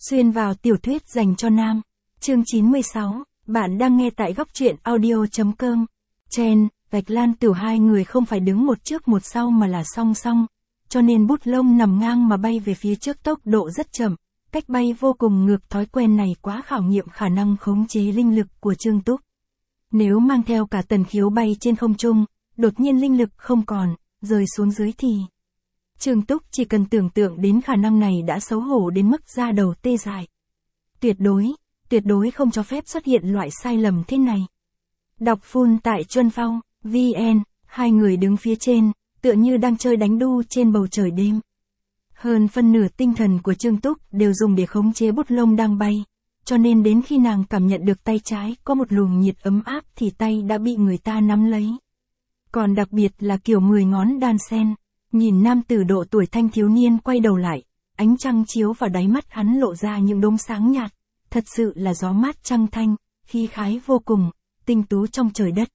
Xuyên vào tiểu thuyết dành cho nam. Chương 96, bạn đang nghe tại góc truyện audio.com. Chen, Bạch Lan Tiểu hai người không phải đứng một trước một sau mà là song song, cho nên bút lông nằm ngang mà bay về phía trước tốc độ rất chậm, cách bay vô cùng ngược thói quen này quá khảo nghiệm khả năng khống chế linh lực của Trương Túc. Nếu mang theo cả Tần Khiếu bay trên không trung, đột nhiên linh lực không còn, rơi xuống dưới thì... Trương Túc chỉ cần tưởng tượng đến khả năng này đã xấu hổ đến mức da đầu tê dại. Tuyệt đối không cho phép xuất hiện loại sai lầm thế này. Đọc full tại Chuân Phong, VN, hai người đứng phía trên, tựa như đang chơi đánh đu trên bầu trời đêm. Hơn phân nửa tinh thần của Trương Túc đều dùng để khống chế bút lông đang bay, cho nên đến khi nàng cảm nhận được tay trái có một luồng nhiệt ấm áp thì tay đã bị người ta nắm lấy. Còn đặc biệt là kiểu 10 ngón đan sen. Nhìn nam tử độ tuổi thanh thiếu niên quay đầu lại, ánh trăng chiếu vào đáy mắt hắn lộ ra những đốm sáng nhạt, thật sự là gió mát trăng thanh, khí khái vô cùng, tinh tú trong trời đất.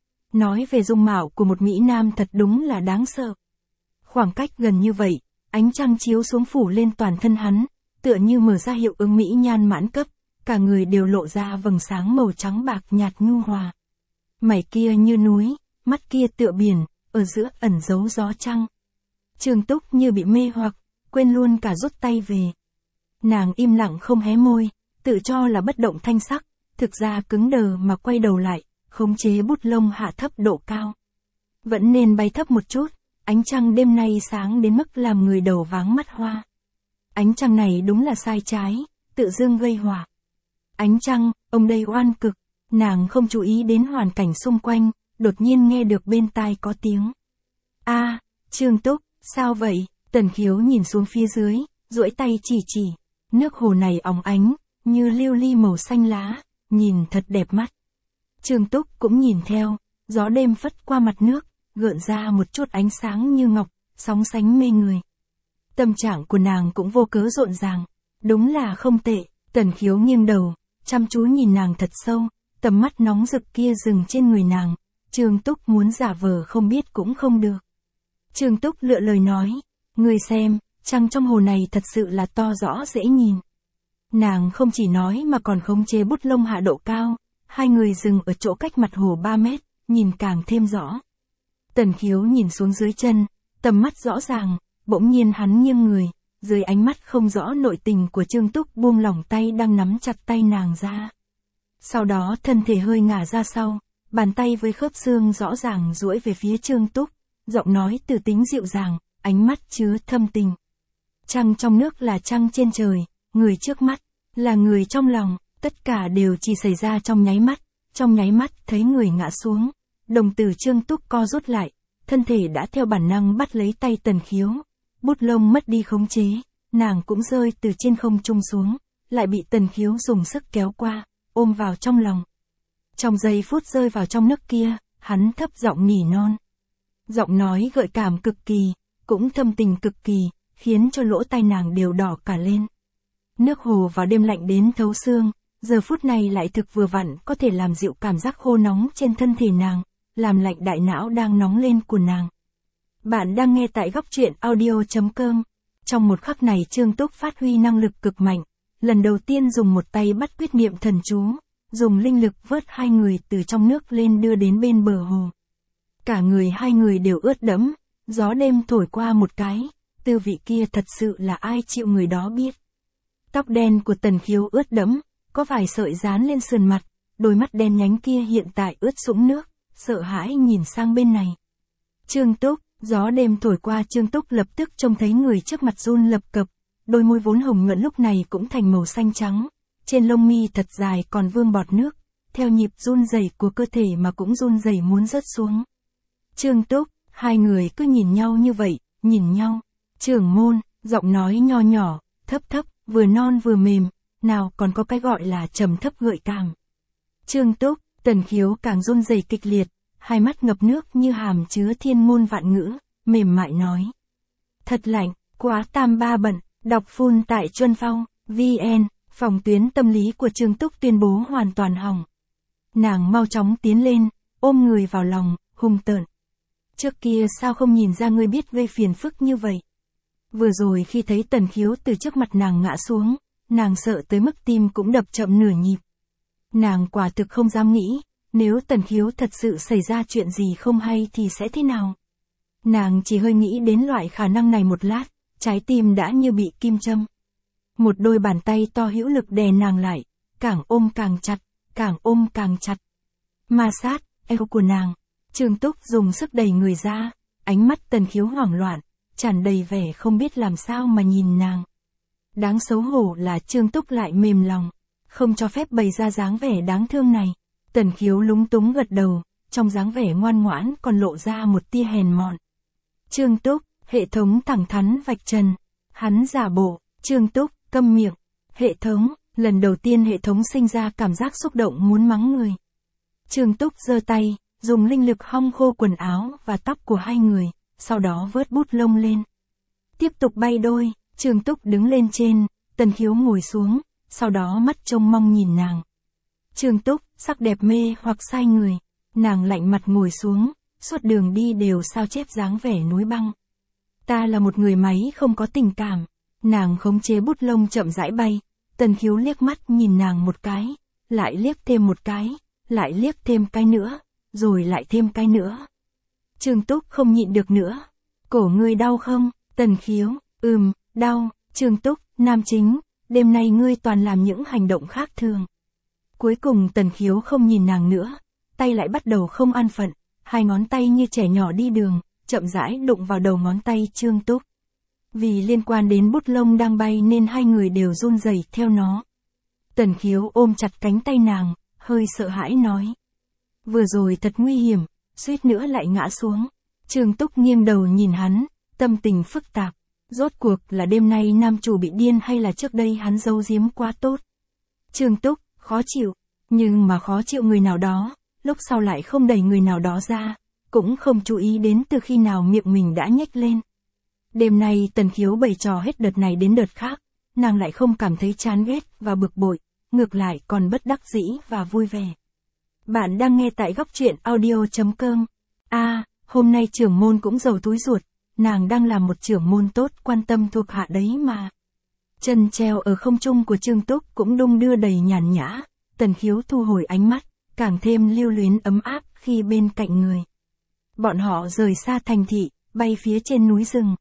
Nói về dung mạo của một mỹ nam thật đúng là đáng sợ. Khoảng cách gần như vậy, ánh trăng chiếu xuống phủ lên toàn thân hắn, tựa như mở ra hiệu ứng mỹ nhan mãn cấp, cả người đều lộ ra vầng sáng màu trắng bạc nhạt nhu hòa. Mày kia như núi, mắt kia tựa biển, ở giữa ẩn giấu gió trăng. Trương Túc như bị mê hoặc, quên luôn cả rút tay về. Nàng im lặng không hé môi, tự cho là bất động thanh sắc, thực ra cứng đờ mà quay đầu lại, khống chế bút lông hạ thấp độ cao. Vẫn nên bay thấp một chút, ánh trăng đêm nay sáng đến mức làm người đầu váng mắt hoa. Ánh trăng này đúng là sai trái, tự dưng gây họa. Ánh trăng, ông đây oan cực, nàng không chú ý đến hoàn cảnh xung quanh, đột nhiên nghe được bên tai có tiếng. A, Trương Túc. Sao vậy? Tần Khiếu nhìn xuống phía dưới, duỗi tay chỉ. Nước hồ này óng ánh, như lưu ly màu xanh lá, nhìn thật đẹp mắt. Trương Túc cũng nhìn theo, gió đêm phất qua mặt nước, gợn ra một chút ánh sáng như ngọc, sóng sánh mê người. Tâm trạng của nàng cũng vô cớ rộn ràng, đúng là không tệ. Tần Khiếu nghiêng đầu, chăm chú nhìn nàng thật sâu, tầm mắt nóng rực kia dừng trên người nàng. Trương Túc muốn giả vờ không biết cũng không được. Trương Túc lựa lời nói, người xem, trăng trong hồ này thật sự là to rõ dễ nhìn. Nàng không chỉ nói mà còn khống chế bút lông hạ độ cao, hai người dừng ở chỗ cách mặt hồ 3 mét, nhìn càng thêm rõ. Tần Khiếu nhìn xuống dưới chân, tầm mắt rõ ràng, bỗng nhiên hắn nghiêng người, dưới ánh mắt không rõ nội tình của Trương Túc buông lỏng tay đang nắm chặt tay nàng ra. Sau đó thân thể hơi ngả ra sau, bàn tay với khớp xương rõ ràng duỗi về phía Trương Túc. Giọng nói từ tính dịu dàng, ánh mắt chứa thâm tình. Trăng trong nước là trăng trên trời, người trước mắt, là người trong lòng, tất cả đều chỉ xảy ra trong nháy mắt thấy người ngã xuống. Đồng tử Trương Túc co rút lại, thân thể đã theo bản năng bắt lấy tay Tần Khiếu. Bút lông mất đi khống chế, nàng cũng rơi từ trên không trung xuống, lại bị Tần Khiếu dùng sức kéo qua, ôm vào trong lòng. Trong giây phút rơi vào trong nước kia, hắn thấp giọng nỉ non. Giọng nói gợi cảm cực kỳ, cũng thâm tình cực kỳ, khiến cho lỗ tai nàng đều đỏ cả lên. Nước hồ vào đêm lạnh đến thấu xương, giờ phút này lại thực vừa vặn có thể làm dịu cảm giác khô nóng trên thân thể nàng, làm lạnh đại não đang nóng lên của nàng. Bạn đang nghe tại góc truyện audio.com. Trong một khắc này Trương Túc phát huy năng lực cực mạnh, lần đầu tiên dùng một tay bắt quyết niệm thần chú, dùng linh lực vớt hai người từ trong nước lên đưa đến bên bờ hồ. Cả người hai người đều ướt đẫm, gió đêm thổi qua một cái, tư vị kia thật sự là ai chịu người đó biết. Tóc đen của Tần Khiếu ướt đẫm, có vài sợi dán lên sườn mặt, đôi mắt đen nhánh kia hiện tại ướt sũng nước, sợ hãi nhìn sang bên này. Trương Túc, gió đêm thổi qua Trương Túc lập tức trông thấy người trước mặt run lập cập, đôi môi vốn hồng nhuận lúc này cũng thành màu xanh trắng, trên lông mi thật dài còn vương bọt nước, theo nhịp run rẩy của cơ thể mà cũng run rẩy muốn rớt xuống. Trương Túc, hai người cứ nhìn nhau như vậy, nhìn nhau. Trưởng môn, giọng nói nho nhỏ, thấp, vừa non vừa mềm, nào còn có cái gọi là trầm thấp gợi cảm. Trương Túc, Tần Khiếu càng run rẩy kịch liệt, hai mắt ngập nước như hàm chứa thiên ngôn vạn ngữ, mềm mại nói. Thật lạnh, quá tam ba bận, đọc full tại Chuân Phong, VN, phòng tuyến tâm lý của Trương Túc tuyên bố hoàn toàn hỏng. Nàng mau chóng tiến lên, ôm người vào lòng, hung tợn. Trước kia sao không nhìn ra ngươi biết gây phiền phức như vậy? Vừa rồi khi thấy Tần Khiếu từ trước mặt nàng ngã xuống, nàng sợ tới mức tim cũng đập chậm nửa nhịp. Nàng quả thực không dám nghĩ, nếu Tần Khiếu thật sự xảy ra chuyện gì không hay thì sẽ thế nào. Nàng chỉ hơi nghĩ đến loại khả năng này một lát, trái tim đã như bị kim châm. Một đôi bàn tay to hữu lực đè nàng lại, càng ôm càng chặt, càng ôm càng chặt. Ma sát, eo của nàng. Trương Túc dùng sức đẩy người ra, ánh mắt Tần Khiếu hoảng loạn, tràn đầy vẻ không biết làm sao mà nhìn nàng. Đáng xấu hổ là Trương Túc lại mềm lòng, không cho phép bày ra dáng vẻ đáng thương này. Tần Khiếu lúng túng gật đầu, trong dáng vẻ ngoan ngoãn còn lộ ra một tia hèn mọn. Trương Túc, hệ thống thẳng thắn vạch trần. Hắn giả bộ, Trương Túc, câm miệng. Hệ thống, lần đầu tiên hệ thống sinh ra cảm giác xúc động muốn mắng người. Trương Túc giơ tay, dùng linh lực hong khô quần áo và tóc của hai người, sau đó vớt bút lông lên. Tiếp tục bay đôi, Trương Túc đứng lên trên, Tần Khiếu ngồi xuống, sau đó mắt trông mong nhìn nàng. Trương Túc, sắc đẹp mê hoặc sai người, nàng lạnh mặt ngồi xuống, suốt đường đi đều sao chép dáng vẻ núi băng. Ta là một người máy không có tình cảm, nàng khống chế bút lông chậm rãi bay, Tần Khiếu liếc mắt nhìn nàng một cái, lại liếc thêm một cái, lại liếc thêm cái nữa, rồi lại thêm cái nữa. Trương Túc không nhịn được nữa. Cổ ngươi đau không? Tần Khiếu, đau. Trương Túc, nam chính, đêm nay ngươi toàn làm những hành động khác thường. Cuối cùng Tần Khiếu không nhìn nàng nữa, tay lại bắt đầu không an phận, hai ngón tay như trẻ nhỏ đi đường, chậm rãi đụng vào đầu ngón tay Trương Túc. Vì liên quan đến bút lông đang bay nên hai người đều run rẩy theo nó. Tần Khiếu ôm chặt cánh tay nàng, hơi sợ hãi nói. Vừa rồi thật nguy hiểm, suýt nữa lại ngã xuống. Trương Túc nghiêng đầu nhìn hắn, tâm tình phức tạp. Rốt cuộc là đêm nay nam chủ bị điên hay là trước đây hắn giấu giếm quá tốt. Trương Túc, khó chịu, nhưng mà khó chịu người nào đó, lúc sau lại không đẩy người nào đó ra, cũng không chú ý đến từ khi nào miệng mình đã nhếch lên. Đêm nay Tần Khiếu bày trò hết đợt này đến đợt khác, nàng lại không cảm thấy chán ghét và bực bội, ngược lại còn bất đắc dĩ và vui vẻ. Bạn đang nghe tại góc truyện audio.com. Hôm nay trưởng môn cũng giàu túi ruột, nàng đang làm một trưởng môn tốt quan tâm thuộc hạ đấy mà. Chân treo ở không trung của Trương Túc cũng đung đưa đầy nhàn nhã, Tần Khiếu thu hồi ánh mắt, càng thêm lưu luyến ấm áp khi bên cạnh người. Bọn họ rời xa thành thị, bay phía trên núi rừng.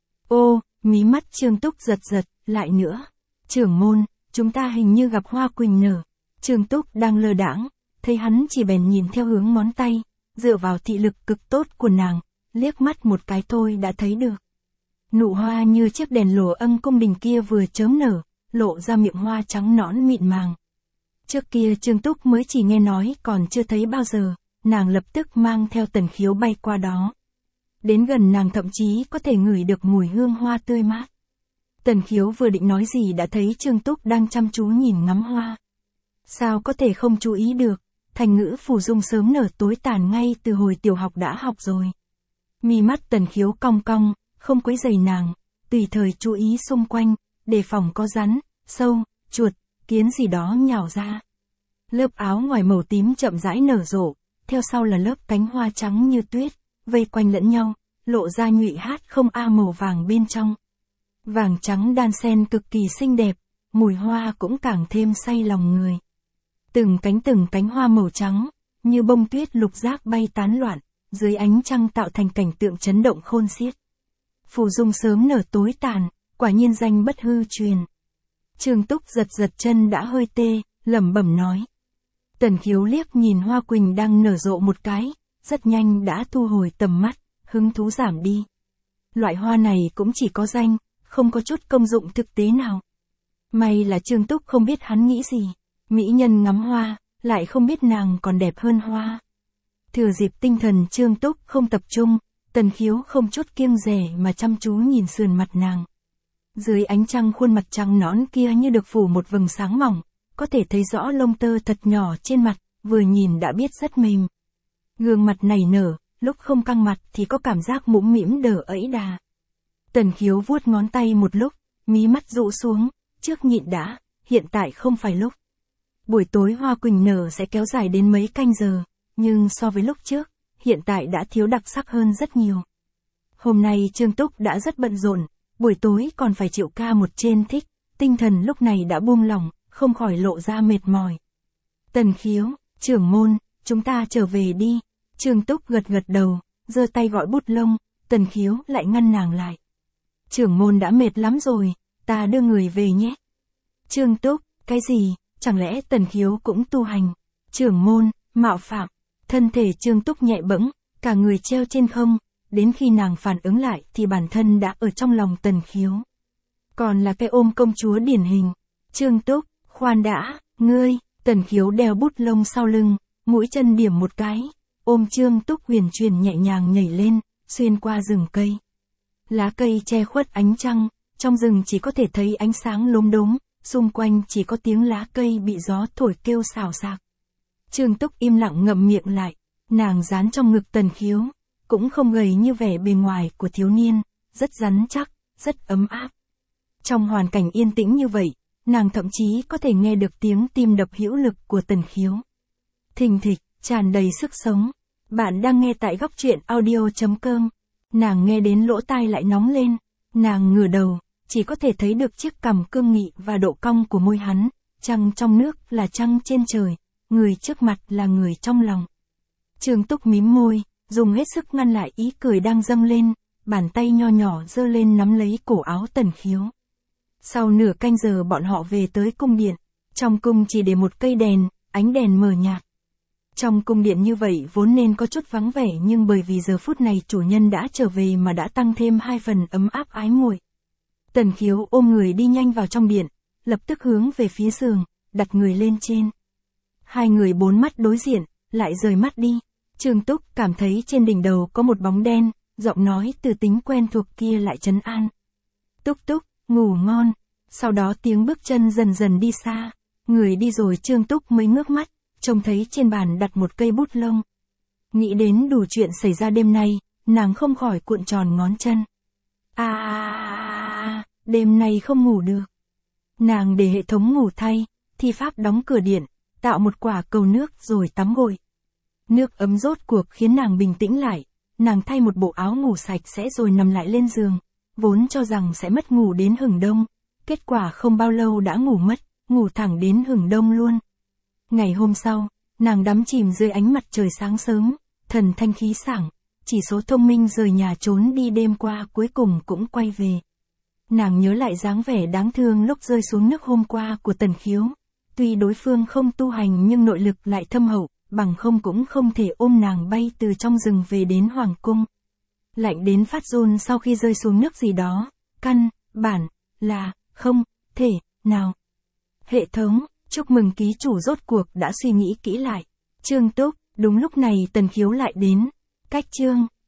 Ô, mí mắt Trương Túc giật giật, lại nữa. Trưởng môn, chúng ta hình như gặp hoa quỳnh nở. Trương Túc đang lơ đãng, thấy hắn chỉ bèn nhìn theo hướng ngón tay, dựa vào thị lực cực tốt của nàng, liếc mắt một cái thôi đã thấy được. Nụ hoa như chiếc đèn lồ ân cung đình kia vừa chớm nở, lộ ra miệng hoa trắng nõn mịn màng. Trước kia Trương Túc mới chỉ nghe nói còn chưa thấy bao giờ, nàng lập tức mang theo Tần Khiếu bay qua đó. Đến gần nàng thậm chí có thể ngửi được mùi hương hoa tươi mát. Tần Khiếu vừa định nói gì đã thấy Trương Túc đang chăm chú nhìn ngắm hoa. Sao có thể không chú ý được, thành ngữ phù dung sớm nở tối tàn ngay từ hồi tiểu học đã học rồi. Mi mắt Tần Khiếu cong cong, không quấy rầy nàng, tùy thời chú ý xung quanh, đề phòng có rắn, sâu, chuột, kiến gì đó nhào ra. Lớp áo ngoài màu tím chậm rãi nở rộ, theo sau là lớp cánh hoa trắng như tuyết, vây quanh lẫn nhau, lộ ra nhụy hát không màu vàng bên trong. Vàng trắng đan xen cực kỳ xinh đẹp, mùi hoa cũng càng thêm say lòng người. Từng cánh hoa màu trắng, như bông tuyết lục giác bay tán loạn, dưới ánh trăng tạo thành cảnh tượng chấn động khôn xiết. Phù dung sớm nở tối tàn, quả nhiên danh bất hư truyền. Trương Túc giật chân đã hơi tê, lẩm bẩm nói. Tần Khiếu liếc nhìn hoa quỳnh đang nở rộ một cái, rất nhanh đã thu hồi tầm mắt, hứng thú giảm đi. Loại hoa này cũng chỉ có danh, không có chút công dụng thực tế nào. May là Trương Túc không biết hắn nghĩ gì, mỹ nhân ngắm hoa, lại không biết nàng còn đẹp hơn hoa. Thừa dịp tinh thần Trương Túc không tập trung, Tần Khiếu không chút kiêng dè mà chăm chú nhìn sườn mặt nàng. Dưới ánh trăng khuôn mặt trắng nõn kia như được phủ một vầng sáng mỏng, có thể thấy rõ lông tơ thật nhỏ trên mặt, vừa nhìn đã biết rất mềm. Gương mặt nảy nở, lúc không căng mặt thì có cảm giác mũm mĩm đờ ẫy đà. Tần Khiếu vuốt ngón tay một lúc, mí mắt dụ xuống, trước nhịn đã, hiện tại không phải lúc. Buổi tối hoa quỳnh nở sẽ kéo dài đến mấy canh giờ, nhưng so với lúc trước, hiện tại đã thiếu đặc sắc hơn rất nhiều. Hôm nay Trương Túc đã rất bận rộn, buổi tối còn phải chịu ca một trên thích, tinh thần lúc này đã buông lỏng, không khỏi lộ ra mệt mỏi. Tần Khiếu, trưởng môn, chúng ta trở về đi. Trương Túc gật gật đầu, giơ tay gọi Bút Lông, Tần Khiếu lại ngăn nàng lại. Trưởng môn đã mệt lắm rồi, ta đưa người về nhé. Trương Túc, cái gì, chẳng lẽ Tần Khiếu cũng tu hành? Trưởng môn, mạo phạm. Thân thể Trương Túc nhẹ bẫng, cả người treo trên không, đến khi nàng phản ứng lại thì bản thân đã ở trong lòng Tần Khiếu. Còn là cái ôm công chúa điển hình. Trương Túc, khoan đã, ngươi. Tần Khiếu đeo Bút Lông sau lưng, mũi chân điểm một cái, ôm Trương Túc huyền chuyển nhẹ nhàng nhảy lên, xuyên qua rừng cây. Lá cây che khuất ánh trăng, trong rừng chỉ có thể thấy ánh sáng lốm đốm, xung quanh chỉ có tiếng lá cây bị gió thổi kêu xào xạc. Trương Túc im lặng ngậm miệng lại, nàng dán trong ngực Tần Khiếu, cũng không gầy như vẻ bề ngoài của thiếu niên, rất rắn chắc, rất ấm áp. Trong hoàn cảnh yên tĩnh như vậy, nàng thậm chí có thể nghe được tiếng tim đập hữu lực của Tần Khiếu. Thình thịch, tràn đầy sức sống. Bạn đang nghe tại góc truyện audio.com. Nàng nghe đến lỗ tai lại nóng lên, nàng ngửa đầu, chỉ có thể thấy được chiếc cằm cương nghị và độ cong của môi hắn, trăng trong nước là trăng trên trời, người trước mặt là người trong lòng. Trương Túc mím môi, dùng hết sức ngăn lại ý cười đang dâng lên, bàn tay nho nhỏ giơ lên nắm lấy cổ áo Tần Khiếu. Sau nửa canh giờ bọn họ về tới cung điện, trong cung chỉ để một cây đèn, ánh đèn mờ nhạt. Trong cung điện như vậy vốn nên có chút vắng vẻ nhưng bởi vì giờ phút này chủ nhân đã trở về mà đã tăng thêm 2 phần ấm áp ái muội. Tần Khiếu ôm người đi nhanh vào trong điện, lập tức hướng về phía giường, đặt người lên trên. Hai người bốn mắt đối diện, lại rời mắt đi. Trương Túc cảm thấy trên đỉnh đầu có một bóng đen, giọng nói từ tính quen thuộc kia lại trấn an. Túc Túc, ngủ ngon. Sau đó tiếng bước chân dần dần đi xa, người đi rồi Trương Túc mới ngước mắt, trông thấy trên bàn đặt một cây bút lông. Nghĩ đến đủ chuyện xảy ra đêm nay, nàng không khỏi cuộn tròn ngón chân. Đêm nay không ngủ được. Nàng để hệ thống ngủ thay, thi pháp đóng cửa điện, tạo một quả cầu nước rồi tắm gội. Nước ấm rốt cuộc khiến nàng bình tĩnh lại, nàng thay một bộ áo ngủ sạch sẽ rồi nằm lại lên giường, vốn cho rằng sẽ mất ngủ đến hửng đông. Kết quả không bao lâu đã ngủ mất, ngủ thẳng đến hửng đông luôn. Ngày hôm sau, nàng đắm chìm dưới ánh mặt trời sáng sớm, thần thanh khí sảng, chỉ số thông minh rời nhà trốn đi đêm qua cuối cùng cũng quay về. Nàng nhớ lại dáng vẻ đáng thương lúc rơi xuống nước hôm qua của Tần Khiếu. Tuy đối phương không tu hành nhưng nội lực lại thâm hậu, bằng không cũng không thể ôm nàng bay từ trong rừng về đến hoàng cung. Lạnh đến phát run sau khi rơi xuống nước gì đó, căn bản là không thể nào. Hệ thống, chúc mừng ký chủ rốt cuộc đã suy nghĩ kỹ lại. Trương Túc, đúng lúc này Tần Khiếu lại đến. Cách chương